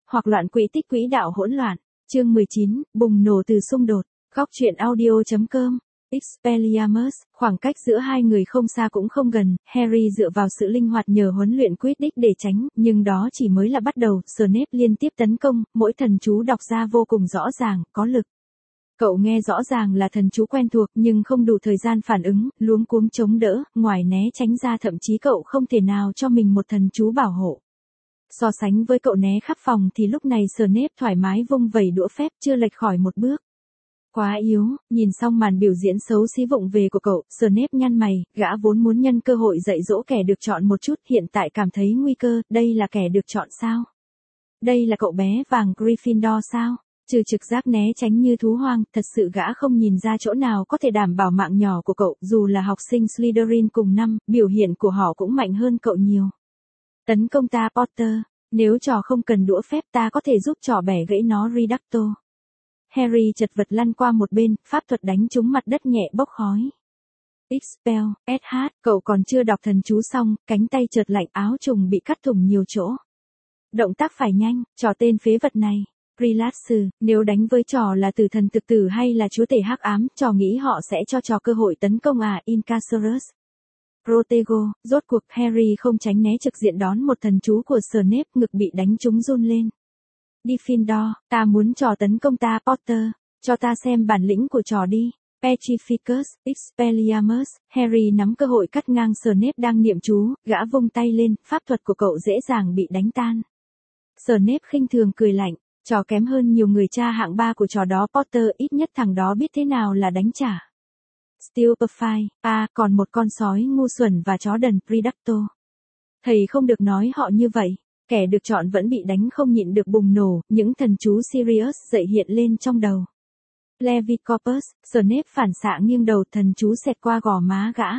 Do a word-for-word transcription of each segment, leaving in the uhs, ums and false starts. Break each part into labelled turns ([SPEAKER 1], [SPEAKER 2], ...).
[SPEAKER 1] hoặc loạn quỹ tích quỹ đạo hỗn loạn. Chương mười chín, bùng nổ từ xung đột. Góc truyện audio.com. Expelliarmus, khoảng cách giữa hai người không xa cũng không gần, Harry dựa vào sự linh hoạt nhờ huấn luyện Quidditch để tránh, nhưng đó chỉ mới là bắt đầu, Snape liên tiếp tấn công, mỗi thần chú đọc ra vô cùng rõ ràng, có lực. Cậu nghe rõ ràng là thần chú quen thuộc nhưng không đủ thời gian phản ứng, luống cuống chống đỡ, ngoài né tránh ra thậm chí cậu không thể nào cho mình một thần chú bảo hộ. So sánh với cậu né khắp phòng thì lúc này Snape thoải mái vung vẩy đũa phép chưa lệch khỏi một bước. Quá yếu, nhìn xong màn biểu diễn xấu xí vụng về của cậu, Snape nhăn mày, gã vốn muốn nhân cơ hội dạy dỗ kẻ được chọn một chút, hiện tại cảm thấy nguy cơ, đây là kẻ được chọn sao? Đây là cậu bé vàng Gryffindor sao? Trừ trực giác né tránh như thú hoang, thật sự gã không nhìn ra chỗ nào có thể đảm bảo mạng nhỏ của cậu, dù là học sinh Slytherin cùng năm, biểu hiện của họ cũng mạnh hơn cậu nhiều. Tấn công ta Potter, nếu trò không cần đũa phép ta có thể giúp trò bẻ gãy nó Reducto. Harry chật vật lăn qua một bên, pháp thuật đánh trúng mặt đất nhẹ bốc khói. Expel, ét hát, cậu còn chưa đọc thần chú xong, cánh tay chợt lạnh, áo trùng bị cắt thủng nhiều chỗ. Động tác phải nhanh, trò tên phế vật này. Relaxu, nếu đánh với trò là tử thần thực tử hay là chúa tể hắc ám, trò nghĩ họ sẽ cho trò cơ hội tấn công à? Incarcerus. Protego, rốt cuộc Harry không tránh né trực diện đón một thần chú của Snape, ngực bị đánh trúng run lên. Gryffindor, ta muốn trò tấn công ta Potter, cho ta xem bản lĩnh của trò đi. Petrificus, Expelliarmus, Harry nắm cơ hội cắt ngang Snape đang niệm chú, gã vung tay lên, pháp thuật của cậu dễ dàng bị đánh tan. Snape khinh thường cười lạnh, trò kém hơn nhiều người cha hạng ba của trò đó Potter, ít nhất thằng đó biết thế nào là đánh trả. Stupefy, à, còn một con sói ngu xuẩn và chó đần Reducto. Thầy không được nói họ như vậy. Kẻ được chọn vẫn bị đánh không nhịn được bùng nổ, những thần chú Sirius dậy hiện lên trong đầu. Levicorpus, Snape phản xạ nghiêng đầu, thần chú xẹt qua gò má gã.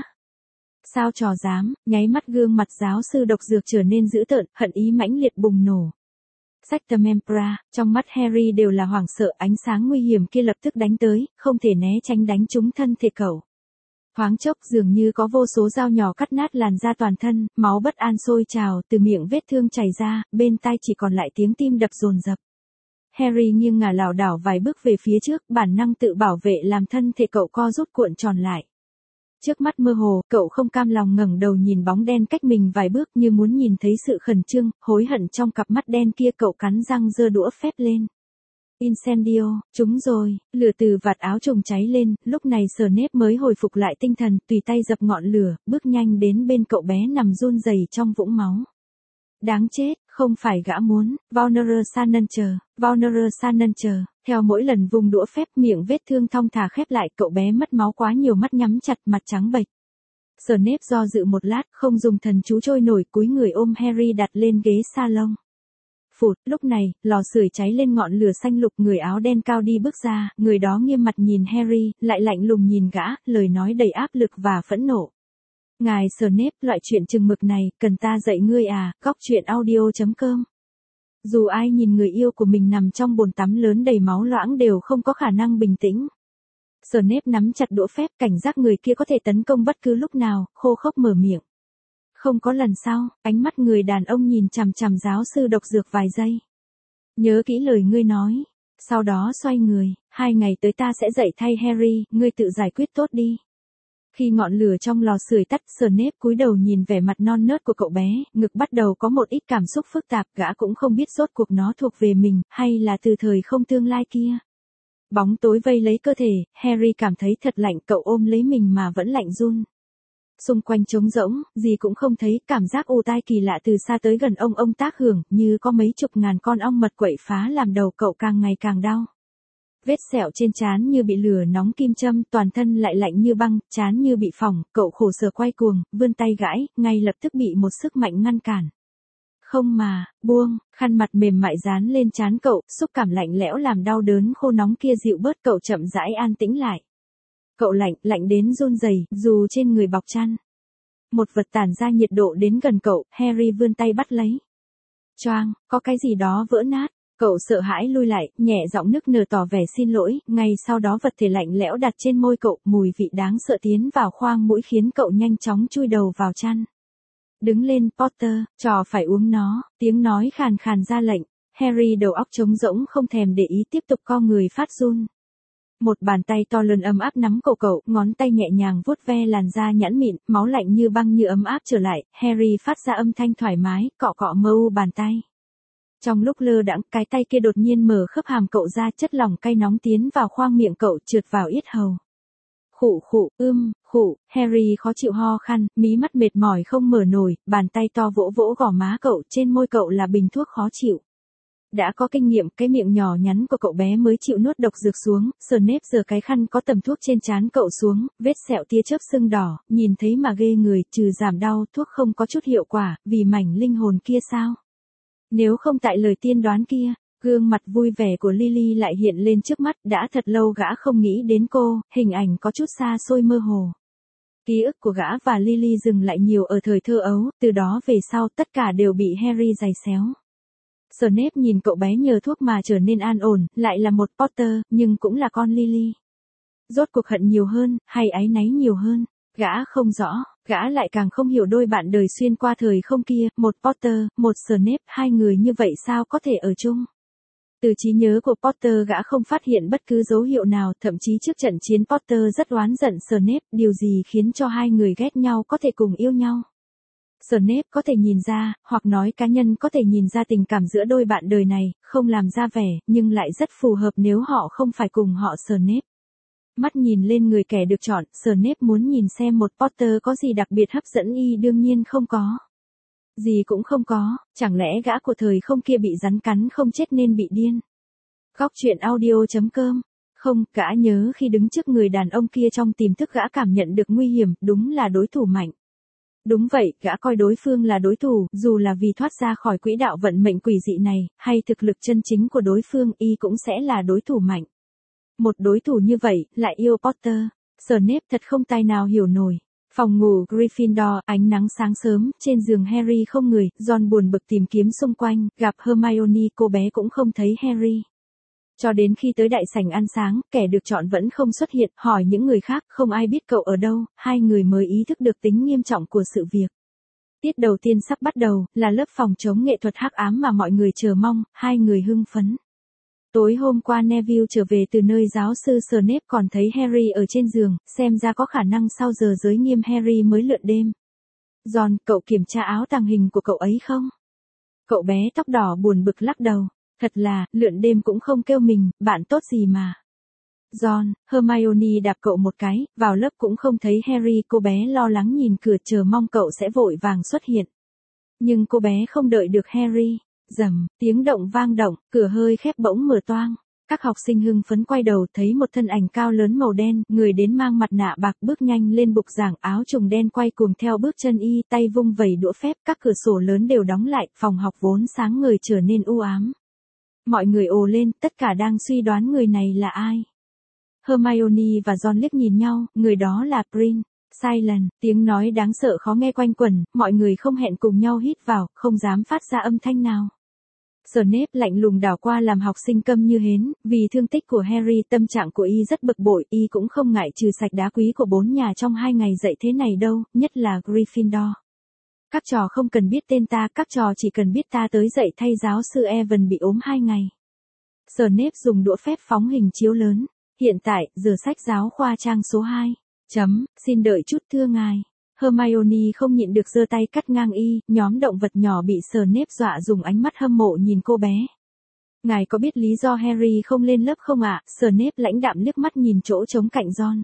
[SPEAKER 1] Sao trò dám, nháy mắt gương mặt giáo sư độc dược trở nên dữ tợn, hận ý mãnh liệt bùng nổ. Sectum Empra, trong mắt Harry đều là hoảng sợ, ánh sáng nguy hiểm kia lập tức đánh tới, không thể né tránh đánh trúng thân thể cậu. Thoáng chốc dường như có vô số dao nhỏ cắt nát làn da toàn thân, máu bất an sôi trào, từ miệng vết thương chảy ra, bên tai chỉ còn lại tiếng tim đập dồn dập. Harry nghiêng ngả lảo đảo vài bước về phía trước, bản năng tự bảo vệ làm thân thể cậu co rút cuộn tròn lại. Trước mắt mơ hồ, cậu không cam lòng ngẩng đầu nhìn bóng đen cách mình vài bước như muốn nhìn thấy sự khẩn trương, hối hận trong cặp mắt đen kia, cậu cắn răng giơ đũa phép lên. Incendio, trúng rồi, lửa từ vạt áo trùng cháy lên, lúc này Snape mới hồi phục lại tinh thần, tùy tay dập ngọn lửa, bước nhanh đến bên cậu bé nằm run rẩy trong vũng máu. Đáng chết, không phải gã muốn, Vulnerus Sanuncher, Vulnerus Sanuncher, theo mỗi lần vùng đũa phép miệng vết thương thong thả khép lại, cậu bé mất máu quá nhiều, mắt nhắm chặt, mặt trắng bệch. Snape do dự một lát, không dùng thần chú trôi nổi, cúi người ôm Harry đặt lên ghế salon. Phụt, lúc này, lò sưởi cháy lên ngọn lửa xanh lục, người áo đen cao đi bước ra, người đó nghiêm mặt nhìn Harry, lại lạnh lùng nhìn gã, lời nói đầy áp lực và phẫn nộ. Ngài Snape, loại chuyện chừng mực này, cần ta dạy ngươi à? Góc truyện audio.com. Dù ai nhìn người yêu của mình nằm trong bồn tắm lớn đầy máu loãng đều không có khả năng bình tĩnh. Snape nắm chặt đũa phép, cảnh giác người kia có thể tấn công bất cứ lúc nào, khô khốc mở miệng. Không có lần sau, ánh mắt người đàn ông nhìn chằm chằm giáo sư độc dược vài giây. Nhớ kỹ lời ngươi nói. Sau đó xoay người, hai ngày tới ta sẽ dạy thay Harry, ngươi tự giải quyết tốt đi. Khi ngọn lửa trong lò sưởi tắt, Snape cúi đầu nhìn vẻ mặt non nớt của cậu bé, ngực bắt đầu có một ít cảm xúc phức tạp, gã cũng không biết rốt cuộc nó thuộc về mình, hay là từ thời không tương lai kia. Bóng tối vây lấy cơ thể, Harry cảm thấy thật lạnh, cậu ôm lấy mình mà vẫn lạnh run. Xung quanh trống rỗng, gì cũng không thấy, cảm giác ù tai kỳ lạ từ xa tới gần ông ông tác hưởng, như có mấy chục ngàn con ong mật quậy phá làm đầu cậu càng ngày càng đau. Vết sẹo trên trán như bị lửa nóng kim châm, toàn thân lại lạnh như băng, trán như bị phỏng, cậu khổ sở quay cuồng, vươn tay gãi, ngay lập tức bị một sức mạnh ngăn cản. Không mà, buông, khăn mặt mềm mại dán lên trán cậu, xúc cảm lạnh lẽo làm đau đớn khô nóng kia dịu bớt, cậu chậm rãi an tĩnh lại. Cậu lạnh, lạnh đến run rẩy, dù trên người bọc chăn. Một vật tản ra nhiệt độ đến gần cậu, Harry vươn tay bắt lấy. Choang, có cái gì đó vỡ nát. Cậu sợ hãi lui lại, nhẹ giọng nức nở tỏ vẻ xin lỗi, ngay sau đó vật thể lạnh lẽo đặt trên môi cậu, mùi vị đáng sợ tiến vào khoang mũi khiến cậu nhanh chóng chui đầu vào chăn. Đứng lên Potter, trò phải uống nó, tiếng nói khàn khàn ra lệnh. Harry đầu óc trống rỗng không thèm để ý tiếp tục co người phát run. Một bàn tay to lớn ấm áp nắm cổ cậu, ngón tay nhẹ nhàng vuốt ve làn da nhẵn mịn, máu lạnh như băng như ấm áp trở lại, Harry phát ra âm thanh thoải mái, cọ cọ mơ u bàn tay. Trong lúc lơ đãng, cái tay kia đột nhiên mở khớp hàm cậu ra, chất lỏng cay nóng tiến vào khoang miệng cậu, trượt vào yết hầu. Khụ khụ, ưm, khụ, Harry khó chịu ho khan, mí mắt mệt mỏi không mở nổi, bàn tay to vỗ vỗ gò má cậu, trên môi cậu là bình thuốc khó chịu. Đã có kinh nghiệm, cái miệng nhỏ nhắn của cậu bé mới chịu nuốt độc dược xuống, Snape giơ cái khăn có tầm thuốc trên trán cậu xuống, vết sẹo tia chớp sưng đỏ, nhìn thấy mà ghê người, trừ giảm đau, thuốc không có chút hiệu quả, vì mảnh linh hồn kia sao? Nếu không tại lời tiên đoán kia, gương mặt vui vẻ của Lily lại hiện lên trước mắt, đã thật lâu gã không nghĩ đến cô, hình ảnh có chút xa xôi mơ hồ. Ký ức của gã và Lily dừng lại nhiều ở thời thơ ấu, từ đó về sau tất cả đều bị Harry giày xéo. Snape nhìn cậu bé nhờ thuốc mà trở nên an ổn, lại là một Potter, nhưng cũng là con Lily. Rốt cuộc hận nhiều hơn, hay áy náy nhiều hơn, gã không rõ, gã lại càng không hiểu đôi bạn đời xuyên qua thời không kia, một Potter, một Snape, hai người như vậy sao có thể ở chung. Từ trí nhớ của Potter gã không phát hiện bất cứ dấu hiệu nào, thậm chí trước trận chiến Potter rất oán giận Snape, điều gì khiến cho hai người ghét nhau có thể cùng yêu nhau. Snape có thể nhìn ra, hoặc nói cá nhân có thể nhìn ra tình cảm giữa đôi bạn đời này, không làm ra vẻ, nhưng lại rất phù hợp nếu họ không phải cùng họ Snape. Mắt nhìn lên người kẻ được chọn, Snape muốn nhìn xem một Potter có gì đặc biệt hấp dẫn y đương nhiên không có. Gì cũng không có, chẳng lẽ gã của thời không kia bị rắn cắn không chết nên bị điên. Góc truyện audio chấm com. Không, gã nhớ khi đứng trước người đàn ông kia trong tiềm thức gã cảm nhận được nguy hiểm, đúng là đối thủ mạnh. Đúng vậy, gã coi đối phương là đối thủ, dù là vì thoát ra khỏi quỹ đạo vận mệnh quỷ dị này, hay thực lực chân chính của đối phương, y cũng sẽ là đối thủ mạnh. Một đối thủ như vậy, lại yêu Potter. Snape thật không tài nào hiểu nổi. Phòng ngủ Gryffindor, ánh nắng sáng sớm, trên giường Harry không người, Ron buồn bực tìm kiếm xung quanh, gặp Hermione, cô bé cũng không thấy Harry. Cho đến khi tới đại sảnh ăn sáng, kẻ được chọn vẫn không xuất hiện, hỏi những người khác, không ai biết cậu ở đâu, hai người mới ý thức được tính nghiêm trọng của sự việc. Tiết đầu tiên sắp bắt đầu, là lớp phòng chống nghệ thuật hắc ám mà mọi người chờ mong, hai người hưng phấn. Tối hôm qua Neville trở về từ nơi giáo sư Snape còn thấy Harry ở trên giường, xem ra có khả năng sau giờ giới nghiêm Harry mới lượn đêm. Ron, cậu kiểm tra áo tàng hình của cậu ấy không? Cậu bé tóc đỏ buồn bực lắc đầu. Thật là, lượn đêm cũng không kêu mình, bạn tốt gì mà. Ron, Hermione đạp cậu một cái, vào lớp cũng không thấy Harry, cô bé lo lắng nhìn cửa chờ mong cậu sẽ vội vàng xuất hiện. Nhưng cô bé không đợi được Harry. Rầm, tiếng động vang động, cửa hơi khép bỗng mở toang. Các học sinh hưng phấn quay đầu thấy một thân ảnh cao lớn màu đen, người đến mang mặt nạ bạc bước nhanh lên bục giảng, áo trùng đen quay cuồng theo bước chân y, tay vung vẩy đũa phép, các cửa sổ lớn đều đóng lại, phòng học vốn sáng ngời trở nên u ám. Mọi người ồ lên, tất cả đang suy đoán người này là ai. Hermione và Ron liếc nhìn nhau, người đó là Prince. Silent, tiếng nói đáng sợ khó nghe quanh quẩn, mọi người không hẹn cùng nhau hít vào, không dám phát ra âm thanh nào. Snape lạnh lùng đảo qua làm học sinh câm như hến, vì thương tích của Harry tâm trạng của y rất bực bội, y cũng không ngại trừ sạch đá quý của bốn nhà trong hai ngày dạy thế này đâu, nhất là Gryffindor. Các trò không cần biết tên ta, các trò chỉ cần biết ta tới dạy thay giáo sư Evan bị ốm hai ngày. Snape dùng đũa phép phóng hình chiếu lớn. Hiện tại, giờ sách giáo khoa trang số hai. Chấm, xin đợi chút thưa ngài. Hermione không nhịn được giơ tay cắt ngang y, nhóm động vật nhỏ bị Snape dọa dùng ánh mắt hâm mộ nhìn cô bé. Ngài có biết lý do Harry không lên lớp không ạ? À? Snape lãnh đạm liếc mắt nhìn chỗ trống cạnh Ron.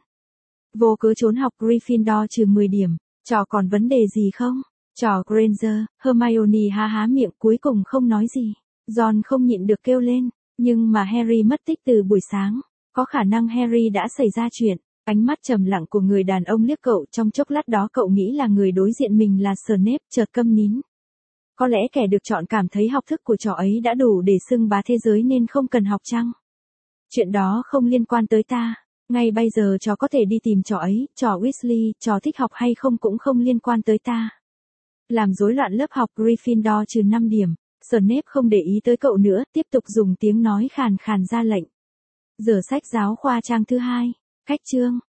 [SPEAKER 1] Vô cớ trốn học Gryffindor trừ mười điểm, trò còn vấn đề gì không? Trò Granger, Hermione há há miệng cuối cùng không nói gì. Ron không nhịn được kêu lên, nhưng mà Harry mất tích từ buổi sáng, có khả năng Harry đã xảy ra chuyện. Ánh mắt trầm lặng của người đàn ông liếc cậu, trong chốc lát đó cậu nghĩ là người đối diện mình là Snape, chợt câm nín. Có lẽ kẻ được chọn cảm thấy học thức của trò ấy đã đủ để xưng bá thế giới nên không cần học chăng? Chuyện đó không liên quan tới ta. Ngay bây giờ trò có thể đi tìm trò ấy, trò Weasley, trò thích học hay không cũng không liên quan tới ta. Làm rối loạn lớp học Gryffindor trừ năm điểm. Snape không để ý tới cậu nữa, tiếp tục dùng tiếng nói khàn khàn ra lệnh. Giờ sách giáo khoa trang thứ hai. Cách chương.